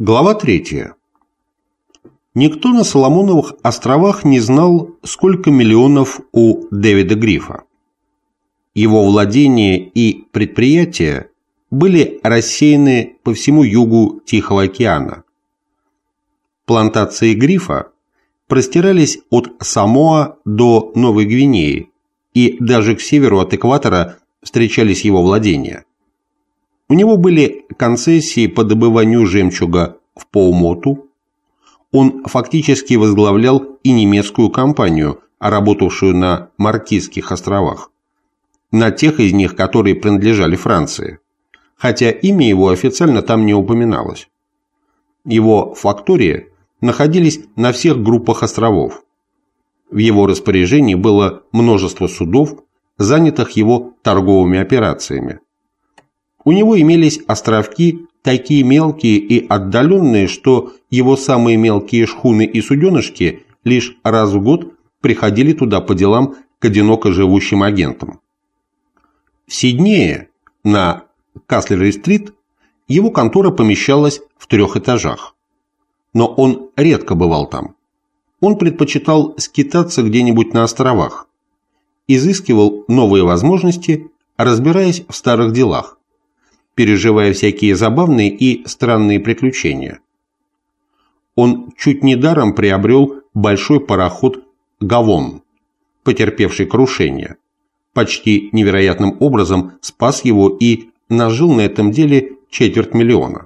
Глава 3. Никто на Соломоновых островах не знал, сколько миллионов у Дэвида Грифа. Его владения и предприятия были рассеяны по всему югу Тихого океана. Плантации Грифа простирались от Самоа до Новой Гвинеи, и даже к северу от экватора встречались его владения. У него были концессии по добыванию жемчуга в Паумоту. Он фактически возглавлял и немецкую компанию, работавшую на Маркизских островах, на тех из них, которые принадлежали Франции, хотя имя его официально там не упоминалось. Его фактории находились на всех группах островов. В его распоряжении было множество судов, занятых его торговыми операциями. У него имелись островки, такие мелкие и отдаленные, что его самые мелкие шхуны и суденышки лишь раз в год приходили туда по делам к одиноко живущим агентам. В Сиднее, на Каслери-стрит, его контора помещалась в 3 этажах. Но он редко бывал там. Он предпочитал скитаться где-нибудь на островах, изыскивал новые возможности, разбираясь в старых делах, переживая всякие забавные и странные приключения. Он чуть не даром приобрел большой пароход «Гавон», потерпевший крушение, почти невероятным образом спас его и нажил на этом деле 250 000.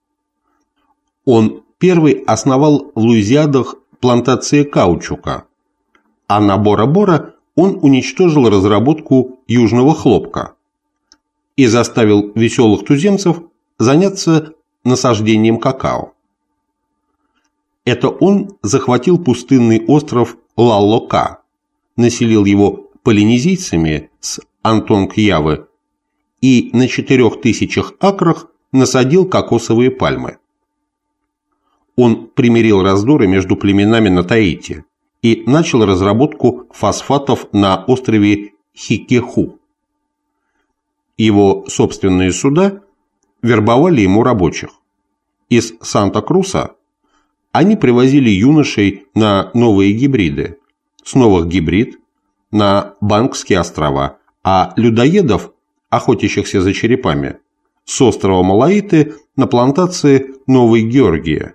Он первый основал в Луизиадах плантации каучука, а на Бора-Бора он уничтожил разработку южного хлопка и заставил веселых туземцев заняться насаждением какао. Это он захватил пустынный остров Ла-Лока, населил его полинезийцами с Антонг-Явы и на 4000 акрах насадил кокосовые пальмы. Он примирил раздоры между племенами на Таити и начал разработку фосфатов на острове Хикеху. Его собственные суда вербовали ему рабочих. Из Санта-Круса они привозили юношей на новые гибриды, с новых гибрид на Банкские острова, а людоедов, охотящихся за черепами, с острова Малаиты на плантации Новой Георгии.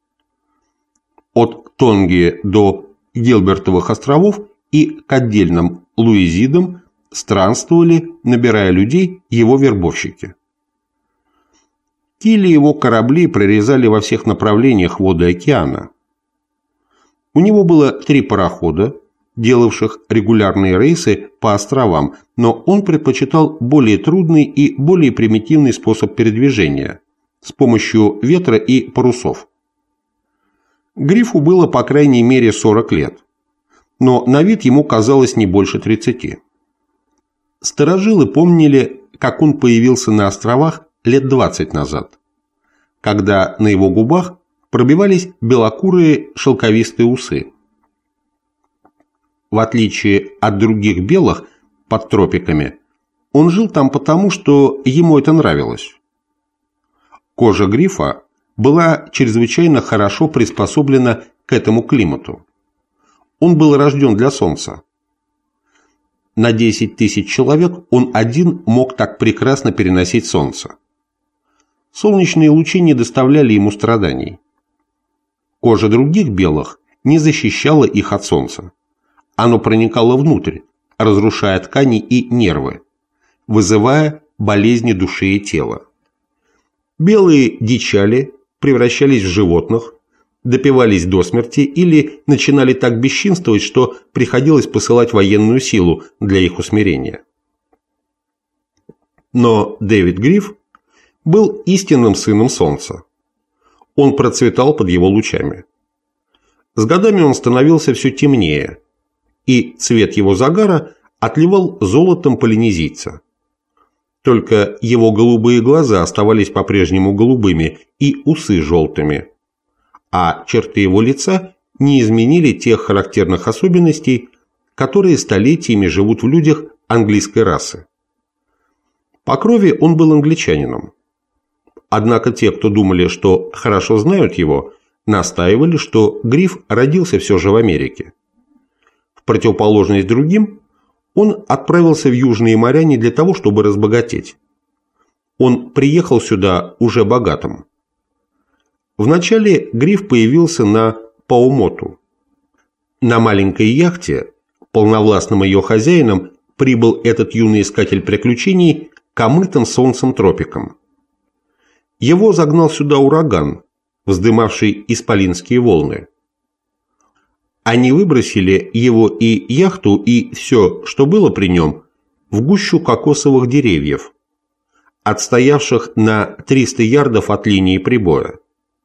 От Тонги до Гилбертовых островов и к отдельным Луизидам странствовали, набирая людей, его вербовщики. Кили его корабли прорезали во всех направлениях воды океана. У него было 3 парохода, делавших регулярные рейсы по островам, но он предпочитал более трудный и более примитивный способ передвижения с помощью ветра и парусов. Грифу было по крайней мере 40 лет, но на вид ему казалось не больше 30. Старожилы помнили, как он появился на островах лет 20 назад, когда на его губах пробивались белокурые шелковистые усы. В отличие от других белых под тропиками, он жил там потому, что ему это нравилось. Кожа Грифа была чрезвычайно хорошо приспособлена к этому климату. Он был рожден для солнца. На 10 000 человек он один мог так прекрасно переносить солнце. Солнечные лучи не доставляли ему страданий. Кожа других белых не защищала их от солнца. Оно проникало внутрь, разрушая ткани и нервы, вызывая болезни души и тела. Белые дичали, превращались в животных, допивались до смерти или начинали так бесчинствовать, что приходилось посылать военную силу для их усмирения. Но Дэвид Гриф был истинным сыном солнца. Он процветал под его лучами. С годами он становился все темнее, и цвет его загара отливал золотом полинезийца. Только его голубые глаза оставались по-прежнему голубыми и усы желтыми, а черты его лица не изменили тех характерных особенностей, которые столетиями живут в людях английской расы. По крови он был англичанином, Однако те, кто думали, что хорошо знают его, настаивали, что Гриф родился все же в Америке. В противоположность другим, он отправился в Южные моря не для того, чтобы разбогатеть. Он приехал сюда уже богатым. Вначале Гриф появился на Паумоту. На маленькой яхте, полновластным ее хозяином, прибыл этот юный искатель приключений к омытым солнцем тропикам. Его загнал сюда ураган, вздымавший исполинские волны. Они выбросили его и яхту, и все, что было при нем, в гущу кокосовых деревьев, отстоявших на 300 ярдов от линии прибоя.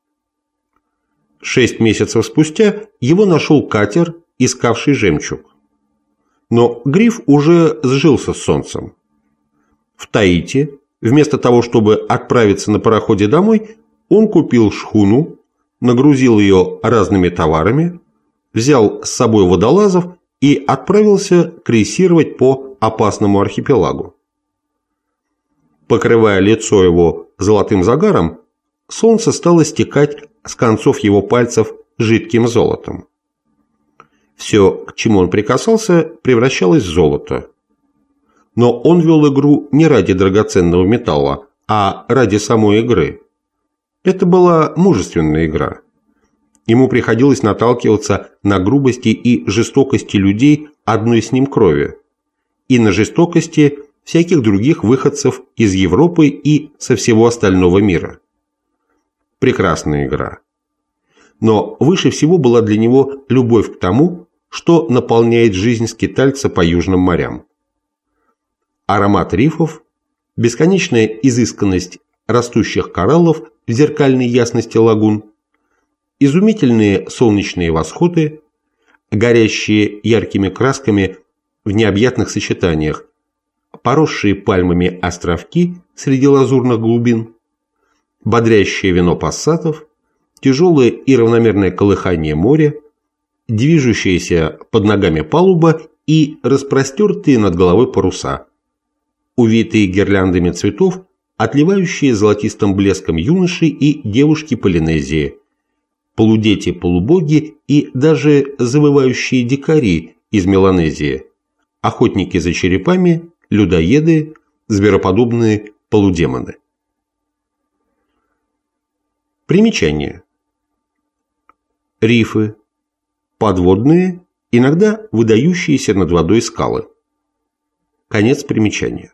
6 месяцев спустя его нашел катер, искавший жемчуг. Но Гриф уже сжился с солнцем. В Таити, вместо того, чтобы отправиться на пароходе домой, он купил шхуну, нагрузил ее разными товарами, взял с собой водолазов и отправился крейсировать по опасному архипелагу. Покрывая лицо его золотым загаром, солнце стало стекать с концов его пальцев жидким золотом. Все, к чему он прикасался, превращалось в золото. Но он вел игру не ради драгоценного металла, а ради самой игры. Это была мужественная игра. Ему приходилось наталкиваться на грубости и жестокости людей одной с ним крови и на жестокости всяких других выходцев из Европы и со всего остального мира. Прекрасная игра. Но выше всего была для него любовь к тому, что наполняет жизнь скитальца по южным морям. Аромат рифов, бесконечная изысканность растущих кораллов в зеркальной ясности лагун, изумительные солнечные восходы, горящие яркими красками в необъятных сочетаниях, поросшие пальмами островки среди лазурных глубин, бодрящее вино пассатов, тяжелое и равномерное колыхание моря, движущаяся под ногами палуба и распростертые над головой паруса, увитые гирляндами цветов, отливающие золотистым блеском юноши и девушки Полинезии, полудети-полубоги и даже завывающие дикари из Меланезии, охотники за черепами, людоеды, звероподобные полудемоны. Примечание. Рифы. Подводные, иногда выдающиеся над водой скалы. Конец примечания.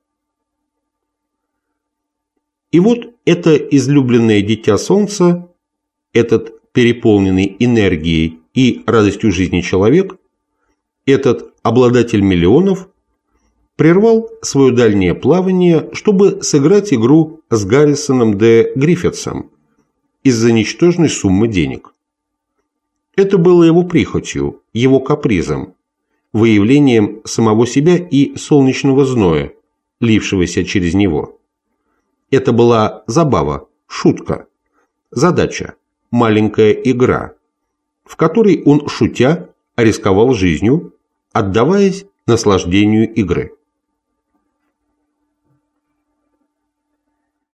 И вот это излюбленное дитя солнца, этот переполненный энергией и радостью жизни человек, этот обладатель миллионов, прервал свое дальнее плавание, чтобы сыграть игру с Гаррисоном де Гриффитсом из-за ничтожной суммы денег. Это было его прихотью, его капризом, выявлением самого себя и солнечного зноя, лившегося через него. Это была забава, шутка, задача, маленькая игра, в которой он, шутя, рисковал жизнью, отдаваясь наслаждению игры.